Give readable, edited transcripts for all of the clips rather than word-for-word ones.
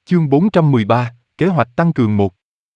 Chương 413, kế hoạch tăng cường 1.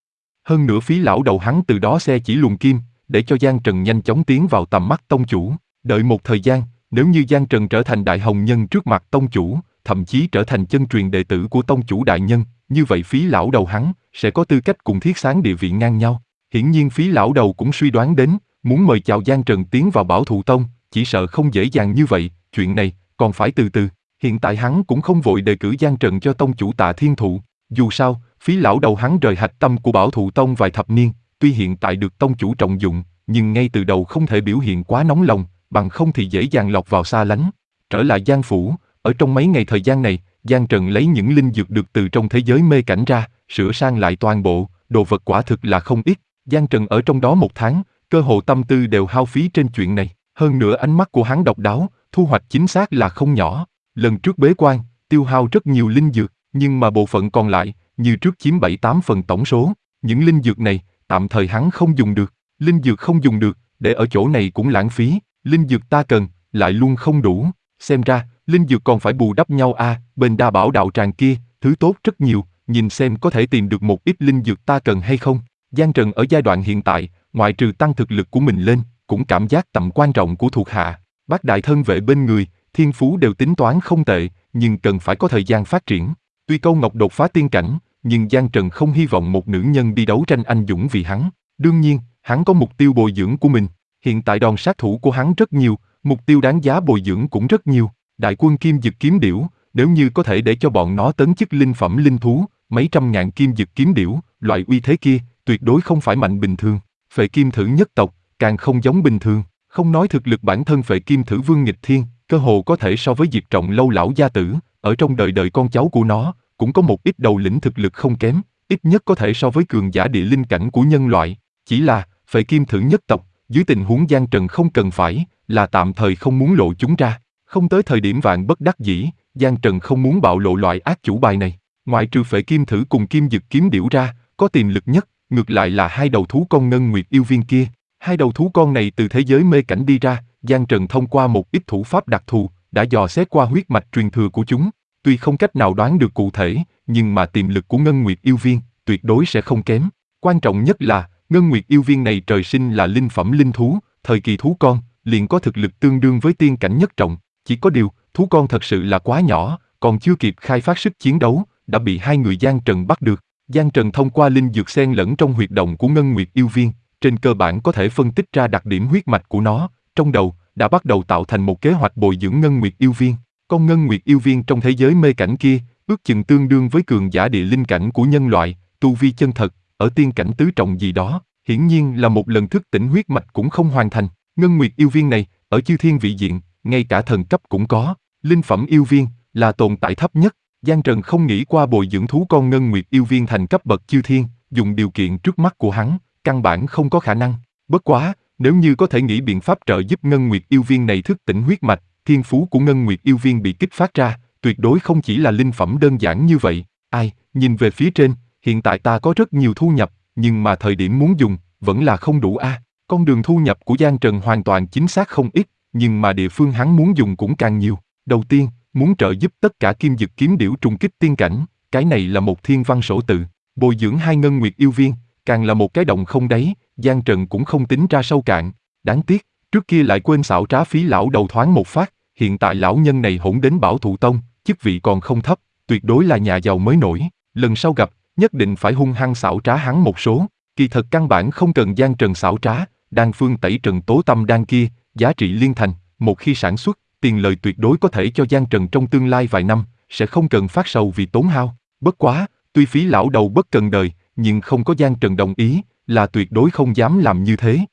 Hơn nữa Phí lão đầu hắn từ đó xe chỉ luồng kim, để cho Giang Trần nhanh chóng tiến vào tầm mắt tông chủ. Đợi một thời gian, nếu như Giang Trần trở thành đại hồng nhân trước mặt tông chủ, thậm chí trở thành chân truyền đệ tử của tông chủ đại nhân, như vậy Phí lão đầu hắn sẽ có tư cách cùng Thiết Sáng địa vị ngang nhau. Hiển nhiên Phí lão đầu cũng suy đoán đến, muốn mời chào Giang Trần tiến vào Bảo Thụ Tông, chỉ sợ không dễ dàng như vậy, chuyện này còn phải từ từ. Hiện tại hắn cũng không vội đề cử Giang Trần cho tông chủ Tạ Thiên Thụ. Dù sao, Phí lão đầu hắn rời hạch tâm của Bảo Thụ Tông vài thập niên, tuy hiện tại được tông chủ trọng dụng, nhưng ngay từ đầu không thể biểu hiện quá nóng lòng, bằng không thì dễ dàng lọt vào xa lánh. Trở lại Giang phủ, ở trong mấy ngày thời gian này, Giang Trần lấy những linh dược được từ trong thế giới mê cảnh ra, sửa sang lại toàn bộ, đồ vật quả thực là không ít. Giang Trần ở trong đó 1 tháng, cơ hồ tâm tư đều hao phí trên chuyện này. Hơn nữa ánh mắt của hắn độc đáo, thu hoạch chính xác là không nhỏ. Lần trước bế quan, tiêu hao rất nhiều linh dược, nhưng mà bộ phận còn lại, như trước chiếm 7-8 phần tổng số. Những linh dược này, tạm thời hắn không dùng được. Linh dược không dùng được, để ở chỗ này cũng lãng phí. Linh dược ta cần, lại luôn không đủ. Xem ra, linh dược còn phải bù đắp nhau a. Bên Đa Bảo đạo tràng kia, thứ tốt rất nhiều, nhìn xem có thể tìm được một ít linh dược ta cần hay không. Giang Trần ở giai đoạn hiện tại, ngoại trừ tăng thực lực của mình lên, cũng cảm giác tầm quan trọng của thuộc hạ. Bác đại thân vệ bên người, thiên phú đều tính toán không tệ, nhưng cần phải có thời gian phát triển. Tuy Câu Ngọc đột phá tiên cảnh, nhưng Giang Trần không hy vọng một nữ nhân đi đấu tranh anh dũng vì hắn. Đương nhiên, hắn có mục tiêu bồi dưỡng của mình. Hiện tại đòn sát thủ của hắn rất nhiều, mục tiêu đáng giá bồi dưỡng cũng rất nhiều. Đại quân kim dực kiếm điểu, nếu như có thể để cho bọn nó tấn chức linh phẩm linh thú, mấy trăm ngàn kim dực kiếm điểu, loại uy thế kia, tuyệt đối không phải mạnh bình thường. Phệ Kim Thử nhất tộc, càng không giống bình thường. Không nói thực lực bản thân Phệ Kim Thử Vương nghịch thiên, cơ hồ có thể so với Diệp Trọng Lâu lão gia tử, ở trong đời đời con cháu của nó, cũng có một ít đầu lĩnh thực lực không kém, ít nhất có thể so với cường giả địa linh cảnh của nhân loại. Chỉ là, Phệ Kim Thử nhất tộc, dưới tình huống Giang Trần không cần phải, là tạm thời không muốn lộ chúng ra. Không tới thời điểm vạn bất đắc dĩ, Giang Trần không muốn bạo lộ loại ác chủ bài này. Ngoại trừ Phệ Kim Thử cùng Kim Dực kiếm điểu ra, có tiềm lực nhất, ngược lại là 2 đầu thú con ngân nguyệt yêu viên kia. 2 đầu thú con này từ thế giới mê cảnh đi ra, Giang Trần thông qua một ít thủ pháp đặc thù, đã dò xét qua huyết mạch truyền thừa của chúng. Tuy không cách nào đoán được cụ thể, nhưng mà tiềm lực của ngân nguyệt yêu viên, tuyệt đối sẽ không kém. Quan trọng nhất là, ngân nguyệt yêu viên này trời sinh là linh phẩm linh thú, thời kỳ thú con, liền có thực lực tương đương với tiên cảnh nhất trọng. Chỉ có điều, thú con thật sự là quá nhỏ, còn chưa kịp khai phát sức chiến đấu, đã bị 2 người Giang Trần bắt được. Giang Trần thông qua linh dược xen lẫn trong huyệt động của ngân nguyệt yêu viên, trên cơ bản có thể phân tích ra đặc điểm huyết mạch của nó, trong đầu đã bắt đầu tạo thành một kế hoạch bồi dưỡng ngân nguyệt yêu viên. Con ngân nguyệt yêu viên trong thế giới mê cảnh kia, ước chừng tương đương với cường giả địa linh cảnh của nhân loại, tu vi chân thật, ở tiên cảnh tứ trọng gì đó, hiển nhiên là một lần thức tỉnh huyết mạch cũng không hoàn thành. Ngân nguyệt yêu viên này, ở chư thiên vị diện, ngay cả thần cấp cũng có, linh phẩm yêu viên, là tồn tại thấp nhất. Giang Trần không nghĩ qua bồi dưỡng thú con ngân nguyệt yêu viên thành cấp bậc chư thiên, dùng điều kiện trước mắt của hắn, căn bản không có khả năng. Bất quá, nếu như có thể nghĩ biện pháp trợ giúp ngân nguyệt yêu viên này thức tỉnh huyết mạch, thiên phú của ngân nguyệt yêu viên bị kích phát ra, tuyệt đối không chỉ là linh phẩm đơn giản như vậy. Ai, nhìn về phía trên, hiện tại ta có rất nhiều thu nhập, nhưng mà thời điểm muốn dùng, vẫn là không đủ a. Con đường thu nhập của Giang Trần hoàn toàn chính xác không ít, nhưng mà địa phương hắn muốn dùng cũng càng nhiều. Đầu tiên, muốn trợ giúp tất cả kim dực kiếm điểu trùng kích tiên cảnh, cái này là một thiên văn sổ tự. Bồi dưỡng 2 ngân nguyệt yêu viên, càng là một cái động không đáy, Giang Trần cũng không tính ra sâu cạn. Đáng tiếc, trước kia lại quên xảo trá Phí lão đầu thoáng một phát, hiện tại lão nhân này hỗn đến Bảo Thụ Tông, chức vị còn không thấp, tuyệt đối là nhà giàu mới nổi. Lần sau gặp, nhất định phải hung hăng xảo trá hắn một số. Kỳ thật căn bản không cần Giang Trần xảo trá, đan phương tẩy trần tố tâm đan kia, giá trị liên thành, một khi sản xuất, tiền lời tuyệt đối có thể cho Giang Trần trong tương lai vài năm, sẽ không cần phát sầu vì tốn hao. Bất quá, tuy Phí lão đầu bất cần đời, nhưng không có Giang Trần đồng ý, là tuyệt đối không dám làm như thế.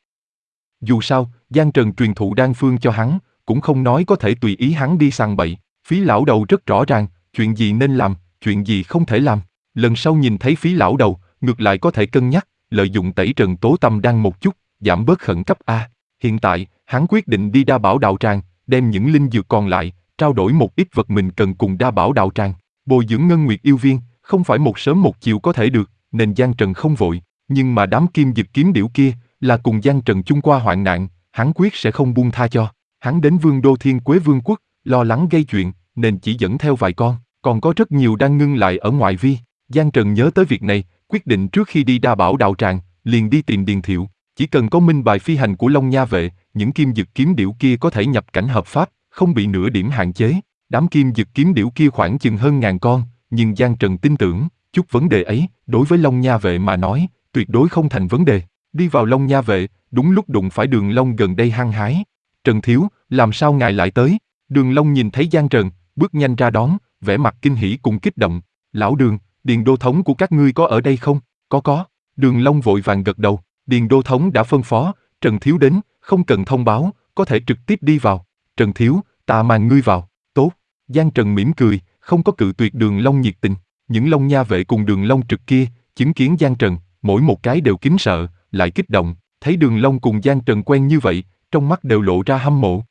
Dù sao, Giang Trần truyền thụ đan phương cho hắn, cũng không nói có thể tùy ý hắn đi săn bậy. Phí lão đầu rất rõ ràng, chuyện gì nên làm, chuyện gì không thể làm. Lần sau nhìn thấy Phí lão đầu, ngược lại có thể cân nhắc, lợi dụng tẩy trần tố tâm đan một chút, giảm bớt khẩn cấp a. Hiện tại, hắn quyết định đi Đa Bảo đạo tràng, đem những linh dược còn lại, trao đổi một ít vật mình cần cùng Đa Bảo đạo tràng. Bồi dưỡng ngân nguyệt yêu viên, không phải một sớm một chiều có thể được, nên Giang Trần không vội. Nhưng mà đám kim dực kiếm điểu kia, là cùng Giang Trần chung qua hoạn nạn, hắn quyết sẽ không buông tha cho. Hắn đến Vương đô Thiên Quế Vương quốc, lo lắng gây chuyện, nên chỉ dẫn theo vài con, còn có rất nhiều đang ngưng lại ở ngoại vi. Giang Trần nhớ tới việc này, quyết định trước khi đi Đa Bảo đạo tràng, liền đi tìm Điền Thiệu. Chỉ cần có minh bài phi hành của Long Nha vệ, những kim dực kiếm điểu kia có thể nhập cảnh hợp pháp, không bị nửa điểm hạn chế. Đám kim dực kiếm điểu kia khoảng chừng hơn 1000 con, nhưng Giang Trần tin tưởng, chút vấn đề ấy, đối với Long Nha vệ mà nói, tuyệt đối không thành vấn đề. Đi vào Long Nha vệ, đúng lúc đụng phải Đường Long gần đây hăng hái. Trần thiếu, làm sao ngài lại tới? Đường Long nhìn thấy Giang Trần, bước nhanh ra đón, vẻ mặt kinh hỉ cùng kích động. Lão Đường, Điền đô thống của các ngươi có ở đây không? Có. Đường Long vội vàng gật đầu. Điền đô thống đã phân phó, Trần thiếu đến, không cần thông báo, có thể trực tiếp đi vào. Trần thiếu, ta mang ngươi vào. Tốt. Giang Trần mỉm cười, không có cự tuyệt Đường Long nhiệt tình. Những Long Nha vệ cùng Đường Long trực kia, chứng kiến Giang Trần, mỗi một cái đều kính sợ, lại kích động. Thấy Đường Long cùng Giang Trần quen như vậy, trong mắt đều lộ ra hâm mộ.